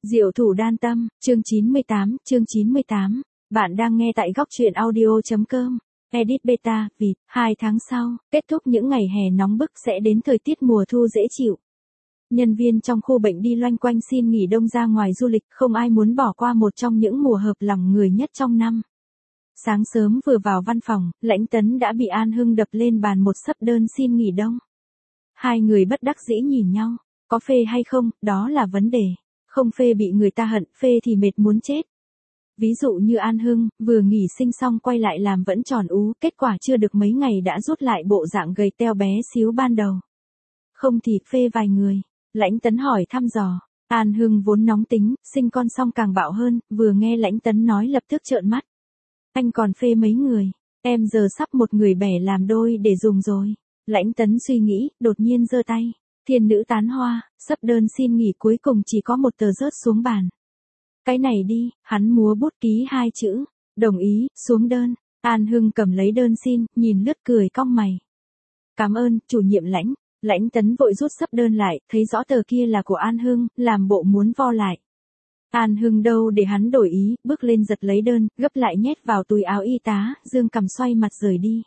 Diệu thủ đan tâm, chương 98. Bạn đang nghe tại góc truyện audio.com. Edit beta, vì 2 tháng sau, kết thúc những ngày hè nóng bức sẽ đến thời tiết mùa thu dễ chịu. Nhân viên trong khu bệnh đi loanh quanh xin nghỉ đông ra ngoài du lịch, không ai muốn bỏ qua một trong những mùa hợp lòng người nhất trong năm. Sáng sớm vừa vào văn phòng, Lãnh Tấn đã bị An Hưng đập lên bàn một sấp đơn xin nghỉ đông. Hai người bất đắc dĩ nhìn nhau, có phê hay không, đó là vấn đề. Không phê bị người ta hận, phê thì mệt muốn chết. Ví dụ như An Hưng, vừa nghỉ sinh xong quay lại làm vẫn tròn ú, kết quả chưa được mấy ngày đã rút lại bộ dạng gầy teo bé xíu ban đầu. Không thì phê vài người. Lãnh Tấn hỏi thăm dò. An Hưng vốn nóng tính, sinh con xong càng bạo hơn, vừa nghe Lãnh Tấn nói lập tức trợn mắt. Anh còn phê mấy người, em giờ sắp một người bẻ làm đôi để dùng rồi. Lãnh Tấn suy nghĩ, đột nhiên giơ tay. Thiên nữ tán hoa, sấp đơn xin nghỉ cuối cùng chỉ có một tờ rớt xuống bàn. Cái này đi, hắn múa bút ký 2 chữ, đồng ý, xuống đơn. An Hưng cầm lấy đơn xin, nhìn lướt cười cong mày. Cảm ơn, chủ nhiệm Lãnh. Lãnh Tấn vội rút sấp đơn lại, thấy rõ tờ kia là của An Hưng, làm bộ muốn vo lại. An Hưng đâu để hắn đổi ý, bước lên giật lấy đơn, gấp lại nhét vào túi áo y tá, dương cằm xoay mặt rời đi.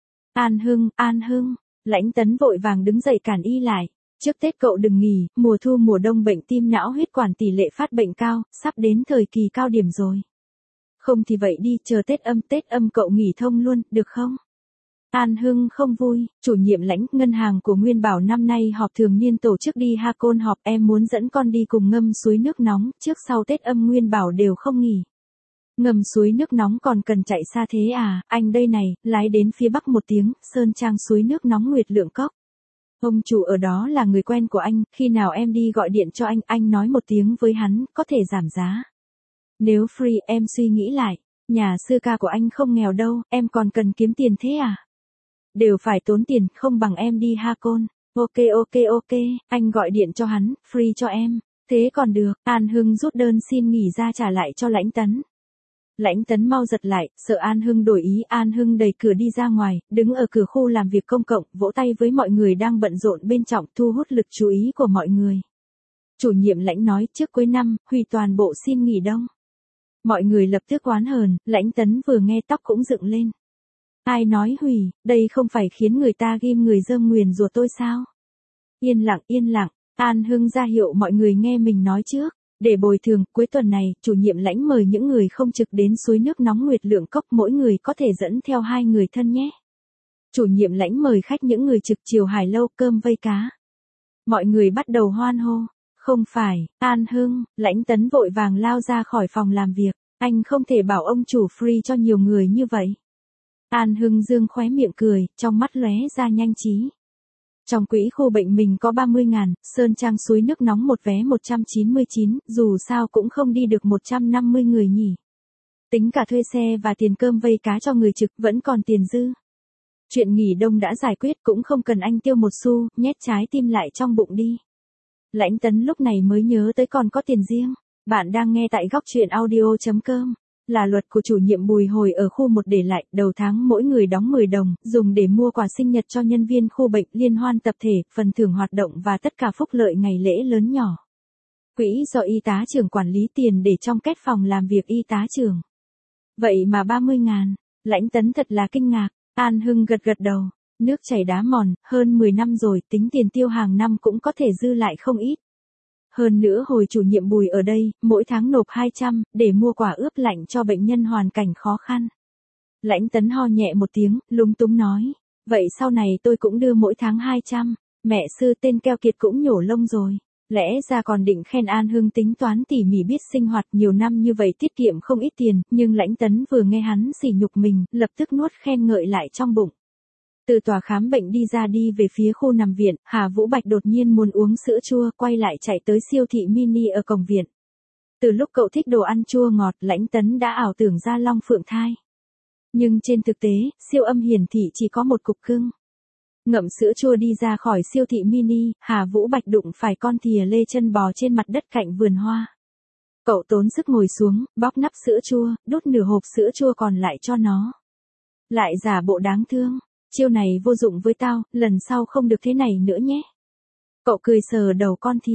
An Hưng, Lãnh Tấn vội vàng đứng dậy cản y lại. Trước Tết cậu đừng nghỉ, mùa thu mùa đông bệnh tim não huyết quản tỷ lệ phát bệnh cao, sắp đến thời kỳ cao điểm rồi. Không thì vậy đi, chờ Tết âm cậu nghỉ thông luôn, được không? An Hưng không vui, chủ nhiệm Lãnh, ngân hàng của Nguyên Bảo năm nay họp thường niên tổ chức đi Ha Côn họp, em muốn dẫn con đi cùng ngâm suối nước nóng, trước sau Tết âm Nguyên Bảo đều không nghỉ. Ngâm suối nước nóng còn cần chạy xa thế à, anh đây này, lái đến phía bắc một tiếng, Sơn Trang suối nước nóng Nguyệt Lượng Cốc. Ông chủ ở đó là người quen của anh, khi nào em đi gọi điện cho anh nói một tiếng với hắn, có thể giảm giá. Nếu free em suy nghĩ lại, nhà sư ca của anh không nghèo đâu, em còn cần kiếm tiền thế à? Đều phải tốn tiền, không bằng em đi Ha Côn. Ok, anh gọi điện cho hắn, free cho em. Thế còn được, An Hưng rút đơn xin nghỉ ra trả lại cho Lãnh Tấn. Lãnh Tấn mau giật lại, sợ An Hưng đổi ý, An Hưng đẩy cửa đi ra ngoài, đứng ở cửa khu làm việc công cộng, vỗ tay với mọi người đang bận rộn bên trong, thu hút lực chú ý của mọi người. Chủ nhiệm Lãnh nói, trước cuối năm, hủy toàn bộ xin nghỉ đông. Mọi người lập tức oán hờn, Lãnh Tấn vừa nghe tóc cũng dựng lên. Ai nói hủy, đây không phải khiến người ta ghim người dơm nguyền rủa tôi sao? Yên lặng, An Hưng ra hiệu mọi người nghe mình nói trước. Để bồi thường, cuối tuần này, chủ nhiệm Lãnh mời những người không trực đến suối nước nóng Nguyệt Lượng Cốc, mỗi người có thể dẫn theo 2 người thân nhé. Chủ nhiệm Lãnh mời khách những người trực chiều hải lâu, cơm vây cá. Mọi người bắt đầu hoan hô. Không phải, An Hưng, Lãnh Tấn vội vàng lao ra khỏi phòng làm việc. Anh không thể bảo ông chủ free cho nhiều người như vậy. An Hưng dương khóe miệng cười, trong mắt lóe ra nhanh trí. Trong quỹ khu bệnh mình có 30.000, Sơn Trang suối nước nóng một vé 199, dù sao cũng không đi được 150 người nhỉ. Tính cả thuê xe và tiền cơm vây cá cho người trực vẫn còn tiền dư. Chuyện nghỉ đông đã giải quyết, cũng không cần anh tiêu một xu, nhét trái tim lại trong bụng đi. Lãnh Tấn lúc này mới nhớ tới còn có tiền riêng. Bạn đang nghe tại góc truyện audio.com. Là luật của chủ nhiệm Bùi hồi ở khu 1 để lại, đầu tháng mỗi người đóng 10 đồng, dùng để mua quà sinh nhật cho nhân viên khu bệnh, liên hoan tập thể, phần thưởng hoạt động và tất cả phúc lợi ngày lễ lớn nhỏ. Quỹ do y tá trưởng quản lý tiền để trong két phòng làm việc y tá trưởng. Vậy mà 30.000, Lãnh Tấn thật là kinh ngạc. An Hưng gật đầu, nước chảy đá mòn, hơn 10 năm rồi, tính tiền tiêu hàng năm cũng có thể dư lại không ít. Hơn nữa hồi chủ nhiệm Bùi ở đây, mỗi tháng nộp 200, để mua quả ướp lạnh cho bệnh nhân hoàn cảnh khó khăn. Lãnh Tấn ho nhẹ một tiếng, lúng túng nói. Vậy sau này tôi cũng đưa mỗi tháng 200, mẹ sư tên keo kiệt cũng nhổ lông rồi. Lẽ ra còn định khen An Hưng tính toán tỉ mỉ biết sinh hoạt nhiều năm như vậy tiết kiệm không ít tiền, nhưng Lãnh Tấn vừa nghe hắn sỉ nhục mình, lập tức nuốt khen ngợi lại trong bụng. Từ tòa khám bệnh đi về phía khu nằm viện, Hà Vũ Bạch đột nhiên muốn uống sữa chua, quay lại chạy tới siêu thị mini ở cổng viện. Từ lúc cậu thích đồ ăn chua ngọt, Lãnh Tấn đã ảo tưởng ra long phượng thai. Nhưng trên thực tế, siêu âm hiển thị chỉ có một cục cưng. Ngậm sữa chua đi ra khỏi siêu thị mini, Hà Vũ Bạch đụng phải con thìa lê chân bò trên mặt đất cạnh vườn hoa. Cậu tốn sức ngồi xuống, bóc nắp sữa chua, đút nửa hộp sữa chua còn lại cho nó. Lại giả bộ đáng thương. Chiêu này vô dụng với tao, lần sau không được thế này nữa nhé. Cậu cười sờ đầu con thìa.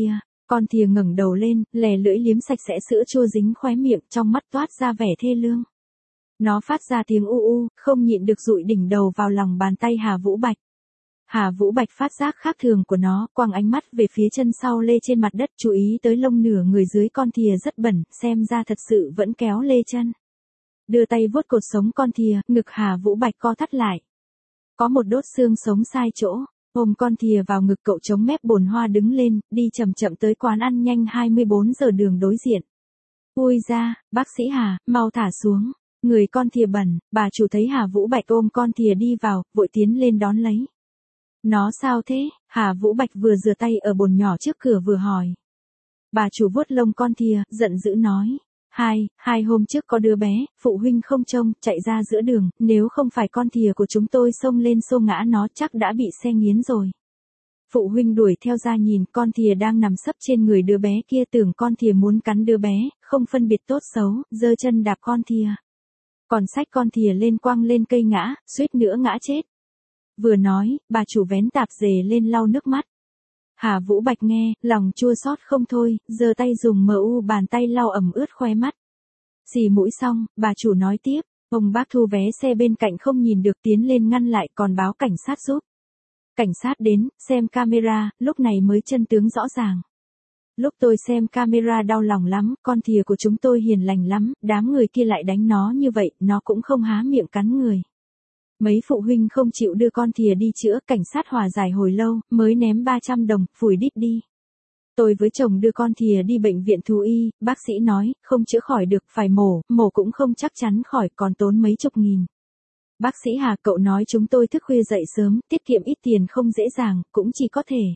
Con thìa ngẩng đầu lên, lè lưỡi liếm sạch sẽ sữa chua dính khóe miệng, trong mắt toát ra vẻ thê lương. Nó phát ra tiếng u u, không nhịn được dụi đỉnh đầu vào lòng bàn tay Hà Vũ Bạch. Hà Vũ Bạch phát giác khác thường của nó, quăng ánh mắt về phía chân sau lê trên mặt đất, chú ý tới lông nửa người dưới con thìa rất bẩn, xem ra thật sự vẫn kéo lê chân. Đưa tay vuốt cột sống con thìa, ngực Hà Vũ Bạch co thắt lại. Có một đốt xương sống sai chỗ, ôm con thìa vào ngực cậu chống mép bồn hoa đứng lên, đi chậm chậm tới quán ăn nhanh 24 giờ đường đối diện. Ui ra, bác sĩ Hà, mau thả xuống. Người con thìa bẩn, bà chủ thấy Hà Vũ Bạch ôm con thìa đi vào, vội tiến lên đón lấy. Nó sao thế? Hà Vũ Bạch vừa rửa tay ở bồn nhỏ trước cửa vừa hỏi. Bà chủ vuốt lông con thìa, giận dữ nói. Hai hôm trước có đứa bé, phụ huynh không trông, chạy ra giữa đường, nếu không phải con thìa của chúng tôi xông lên xô ngã nó chắc đã bị xe nghiến rồi. Phụ huynh đuổi theo ra nhìn con thìa đang nằm sấp trên người đứa bé kia, tưởng con thìa muốn cắn đứa bé, không phân biệt tốt xấu, giơ chân đạp con thìa. Còn xách con thìa lên quăng lên cây ngã, suýt nữa ngã chết. Vừa nói, bà chủ vén tạp dề lên lau nước mắt. Hà Vũ Bạch nghe, lòng chua xót không thôi, giơ tay dùng bàn tay lau ẩm ướt khóe mắt. Xì mũi xong, bà chủ nói tiếp, ông bác thu vé xe bên cạnh không nhìn được tiến lên ngăn lại còn báo cảnh sát giúp. Cảnh sát đến, xem camera, lúc này mới chân tướng rõ ràng. Lúc tôi xem camera đau lòng lắm, con thìa của chúng tôi hiền lành lắm, đám người kia lại đánh nó như vậy, nó cũng không há miệng cắn người. Mấy phụ huynh không chịu đưa con thìa đi chữa, cảnh sát hòa giải hồi lâu, mới ném 300 đồng, phủi đít đi. Tôi với chồng đưa con thìa đi bệnh viện thú y, bác sĩ nói, không chữa khỏi được, phải mổ cũng không chắc chắn khỏi, còn tốn mấy chục nghìn. Bác sĩ Hà, cậu nói chúng tôi thức khuya dậy sớm, tiết kiệm ít tiền không dễ dàng, cũng chỉ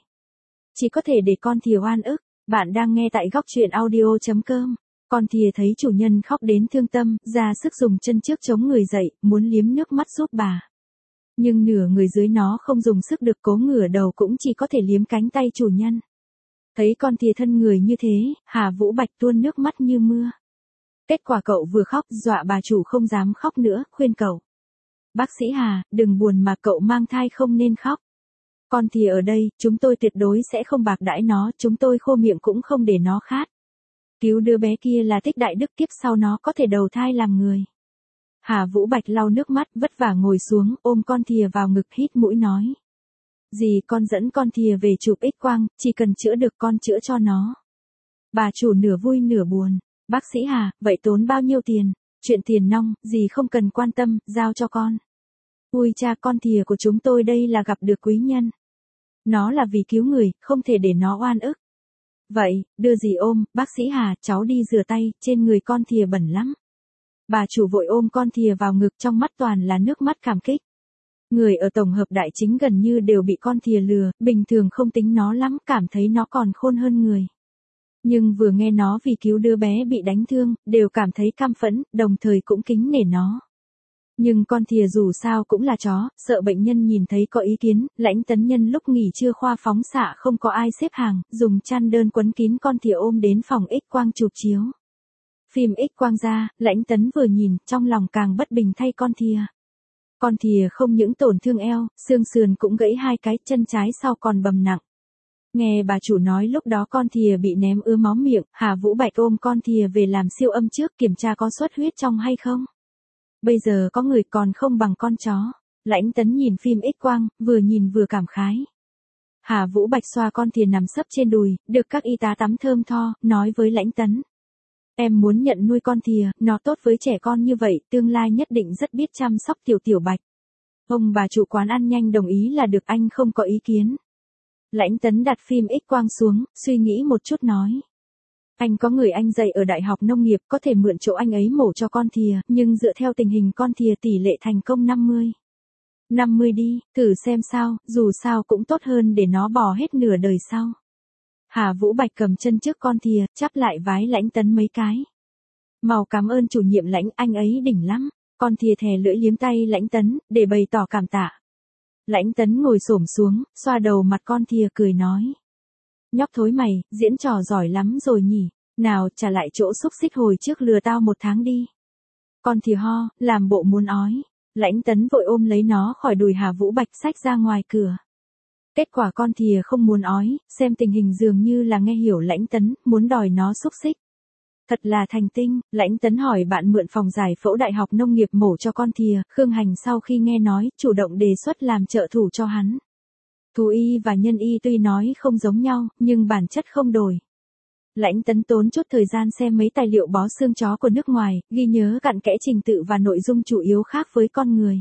có thể để con thìa oan ức. Bạn đang nghe tại góc truyện audio.com. Con thìa thấy chủ nhân khóc đến thương tâm, ra sức dùng chân trước chống người dậy, muốn liếm nước mắt giúp bà. Nhưng nửa người dưới nó không dùng sức được, cố ngửa đầu cũng chỉ có thể liếm cánh tay chủ nhân. Thấy con thìa thân người như thế, Hà Vũ Bạch tuôn nước mắt như mưa. Kết quả cậu vừa khóc, dọa bà chủ không dám khóc nữa, khuyên cậu. Bác sĩ Hà, đừng buồn mà cậu mang thai không nên khóc. Con thìa ở đây, chúng tôi tuyệt đối sẽ không bạc đãi nó, chúng tôi khô miệng cũng không để nó khát. Cứu đứa bé kia là tích đại đức, kiếp sau nó có thể đầu thai làm người. Hà Vũ Bạch lau nước mắt, vất vả ngồi xuống, ôm con thìa vào ngực, hít mũi nói. Dì con dẫn con thìa về chụp X-quang, chỉ cần chữa được con chữa cho nó. Bà chủ nửa vui nửa buồn. Bác sĩ Hà, vậy tốn bao nhiêu tiền? Chuyện tiền nong, dì không cần quan tâm, giao cho con. Ui cha, con thìa của chúng tôi đây là gặp được quý nhân. Nó là vì cứu người, không thể để nó oan ức. Vậy, đưa dì ôm, bác sĩ Hà, cháu đi rửa tay, trên người con thìa bẩn lắm. Bà chủ vội ôm con thìa vào ngực, trong mắt toàn là nước mắt cảm kích. Người ở tổng hợp đại chính gần như đều bị con thìa lừa, bình thường không tính nó lắm, cảm thấy nó còn khôn hơn người. Nhưng vừa nghe nó vì cứu đứa bé bị đánh thương, đều cảm thấy căm phẫn, đồng thời cũng kính nể nó. Nhưng con thìa dù sao cũng là chó, sợ bệnh nhân nhìn thấy có ý kiến, Lãnh Tấn Nhân lúc nghỉ trưa khoa phóng xạ không có ai xếp hàng, dùng chăn đơn quấn kín con thìa ôm đến phòng X-quang chụp chiếu. Phim X-quang ra, Lãnh Tấn vừa nhìn, trong lòng càng bất bình thay con thìa. Con thìa không những tổn thương eo, xương sườn cũng gãy 2 cái, chân trái sau còn bầm nặng. Nghe bà chủ nói lúc đó con thìa bị ném ứa máu miệng, Hà Vũ Bạch ôm con thìa về làm siêu âm trước, kiểm tra có xuất huyết trong hay không. Bây giờ có người còn không bằng con chó. Lãnh Tấn nhìn phim X-quang, vừa nhìn vừa cảm khái. Hà Vũ Bạch xoa con thìa nằm sấp trên đùi, được các y tá tắm thơm tho, nói với Lãnh Tấn. Em muốn nhận nuôi con thìa, nó tốt với trẻ con như vậy, tương lai nhất định rất biết chăm sóc tiểu Bạch. Ông bà chủ quán ăn nhanh đồng ý là được, anh không có ý kiến. Lãnh Tấn đặt phim X-quang xuống, suy nghĩ một chút nói. Anh có người anh dạy ở Đại học Nông nghiệp, có thể mượn chỗ anh ấy mổ cho con thìa, nhưng dựa theo tình hình con thìa tỷ lệ thành công 50. 50 đi, thử xem sao, dù sao cũng tốt hơn để nó bò hết nửa đời sau. Hà Vũ Bạch cầm chân trước con thìa, chắp lại vái Lãnh Tấn mấy cái. Mau cảm ơn chủ nhiệm Lãnh, anh ấy đỉnh lắm. Con thìa thè lưỡi liếm tay Lãnh Tấn, để bày tỏ cảm tạ. Lãnh Tấn ngồi xổm xuống, xoa đầu mặt con thìa cười nói. Nhóc thối mày, diễn trò giỏi lắm rồi nhỉ, nào trả lại chỗ xúc xích hồi trước lừa tao 1 tháng đi. Con thìa ho, làm bộ muốn ói. Lãnh Tấn vội ôm lấy nó khỏi đùi Hà Vũ Bạch, xách ra ngoài cửa. Kết quả con thìa không muốn ói, xem tình hình dường như là nghe hiểu Lãnh Tấn, muốn đòi nó xúc xích. Thật là thành tinh, Lãnh Tấn hỏi bạn mượn phòng giải phẫu Đại học Nông nghiệp mổ cho con thìa, Khương Hành sau khi nghe nói, chủ động đề xuất làm trợ thủ cho hắn. Thú y và nhân y tuy nói không giống nhau, nhưng bản chất không đổi. Lãnh Tấn tốn chút thời gian xem mấy tài liệu bó xương chó của nước ngoài, ghi nhớ cặn kẽ trình tự và nội dung chủ yếu khác với con người.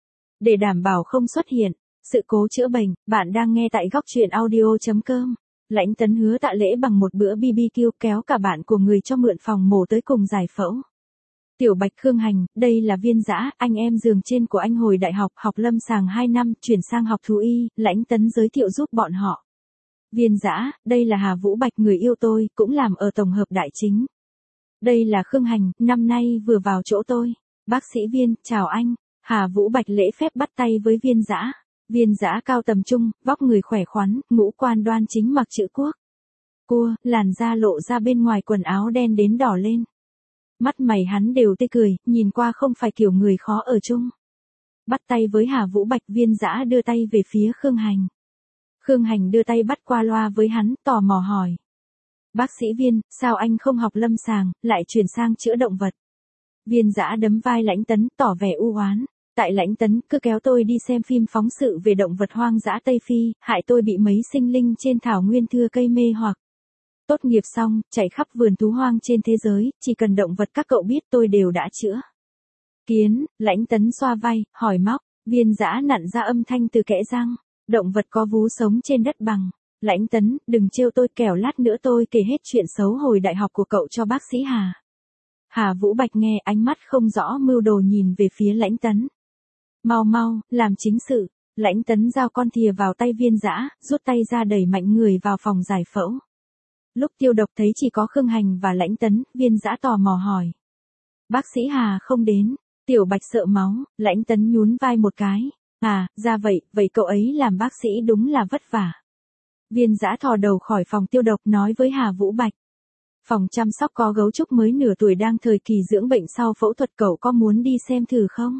Để đảm bảo không xuất hiện sự cố chữa bệnh, bạn đang nghe tại góc truyện audio.com. Lãnh Tấn hứa tạ lễ bằng một bữa BBQ, kéo cả bạn của người cho mượn phòng mổ tới cùng giải phẫu. Tiểu Bạch, Khương Hành, đây là Viên Dã, anh em giường trên của anh hồi đại học, học lâm sàng 2 năm, chuyển sang học thú y, Lãnh Tấn giới thiệu giúp bọn họ. Viên Dã, đây là Hà Vũ Bạch người yêu tôi, cũng làm ở tổng hợp đại chính. Đây là Khương Hành, năm nay vừa vào chỗ tôi. Bác sĩ Viên, chào anh. Hà Vũ Bạch lễ phép bắt tay với Viên Dã. Viên Dã cao tầm trung, vóc người khỏe khoắn, ngũ quan đoan chính, mặc chữ quốc. Cua, làn da lộ ra bên ngoài quần áo đen đến đỏ lên. Mắt mày hắn đều tươi cười, nhìn qua không phải kiểu người khó ở chung. Bắt tay với Hà Vũ Bạch, Viên Dã đưa tay về phía Khương Hành. Khương Hành đưa tay bắt qua loa với hắn, tò mò hỏi. Bác sĩ Viên, sao anh không học lâm sàng, lại chuyển sang chữa động vật? Viên Dã đấm vai Lãnh Tấn, tỏ vẻ u oán. Tại Lãnh Tấn cứ kéo tôi đi xem phim phóng sự về động vật hoang dã Tây Phi, hại tôi bị mấy sinh linh trên thảo nguyên thưa cây mê hoặc. Tốt nghiệp xong, chạy khắp vườn thú hoang trên thế giới, chỉ cần động vật các cậu biết tôi đều đã chữa. Kiến, Lãnh Tấn xoa vai, hỏi móc, Viên Dã nặn ra âm thanh từ kẽ răng. Động vật có vú sống trên đất bằng. Lãnh Tấn, đừng trêu tôi, kẻo lát nữa tôi kể hết chuyện xấu hồi đại học của cậu cho bác sĩ Hà. Hà Vũ Bạch nghe, ánh mắt không rõ mưu đồ nhìn về phía Lãnh Tấn. Mau mau, làm chính sự. Lãnh Tấn giao con thìa vào tay Viên Dã, rút tay ra đẩy mạnh người vào phòng giải phẫu. Lúc tiêu độc thấy chỉ có Khương Hành và Lãnh Tấn, Viên Dã tò mò hỏi. Bác sĩ Hà không đến. Tiểu Bạch sợ máu, Lãnh Tấn nhún vai một cái. À, ra vậy, vậy cậu ấy làm bác sĩ đúng là vất vả. Viên Dã thò đầu khỏi phòng tiêu độc nói với Hà Vũ Bạch. Phòng chăm sóc có gấu trúc mới nửa tuổi đang thời kỳ dưỡng bệnh sau phẫu thuật, cậu có muốn đi xem thử không?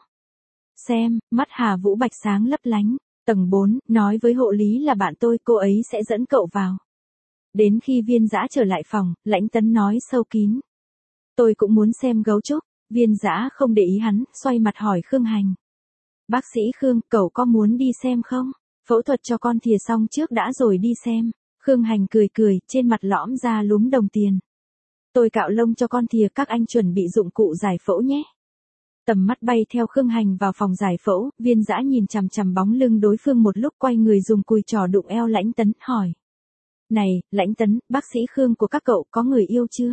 Xem, mắt Hà Vũ Bạch sáng lấp lánh. Tầng 4, nói với hộ lý là bạn tôi, cô ấy sẽ dẫn cậu vào. Đến khi Viên Dã trở lại phòng, Lãnh Tấn nói sâu kín. Tôi cũng muốn xem gấu trúc. Viên Dã không để ý hắn, xoay mặt hỏi Khương Hành. Bác sĩ Khương, cậu có muốn đi xem không? Phẫu thuật cho con thìa xong trước đã rồi đi xem. Khương Hành cười cười, trên mặt lõm ra lúm đồng tiền. Tôi cạo lông cho con thìa, các anh chuẩn bị dụng cụ giải phẫu nhé. Tầm mắt bay theo Khương Hành vào phòng giải phẫu, Viên Dã nhìn chằm chằm bóng lưng đối phương một lúc, quay người dùng cùi trò đụng eo Lãnh Tấn, hỏi. Này, Lãnh Tấn, bác sĩ Khương của các cậu có người yêu chưa?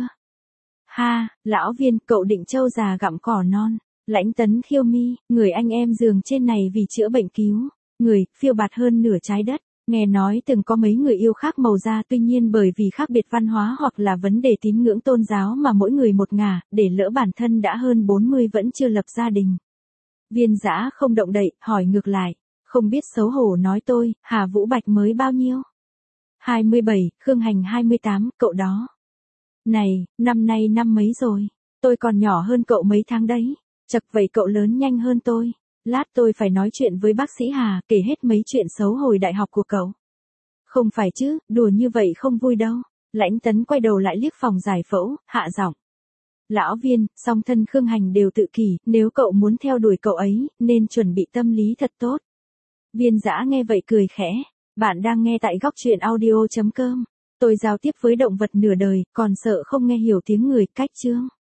Ha, lão Viên, cậu định trâu già gặm cỏ non. Lãnh Tấn khiêu mi, người anh em giường trên này vì chữa bệnh cứu người, phiêu bạt hơn nửa trái đất. Nghe nói từng có mấy người yêu khác màu da, tuy nhiên bởi vì khác biệt văn hóa hoặc là vấn đề tín ngưỡng tôn giáo mà mỗi người một ngả, để lỡ bản thân đã hơn 40 vẫn chưa lập gia đình. Viên Dã không động đậy, hỏi ngược lại. Không biết xấu hổ nói tôi, Hà Vũ Bạch mới bao nhiêu? 27, Khương Hành 28, cậu đó. Này, năm nay năm mấy rồi? Tôi còn nhỏ hơn cậu mấy tháng đấy. Chật, vậy cậu lớn nhanh hơn tôi. Lát tôi phải nói chuyện với bác sĩ Hà, kể hết mấy chuyện xấu hồi đại học của cậu. Không phải chứ, đùa như vậy không vui đâu. Lãnh Tấn quay đầu lại liếc phòng giải phẫu, hạ giọng. Lão Viên, song thân Khương Hành đều tự kỷ, nếu cậu muốn theo đuổi cậu ấy, nên chuẩn bị tâm lý thật tốt. Viên Dã nghe vậy cười khẽ. Bạn đang nghe tại góc truyện audio.com. Tôi giao tiếp với động vật nửa đời, còn sợ không nghe hiểu tiếng người, cách chương.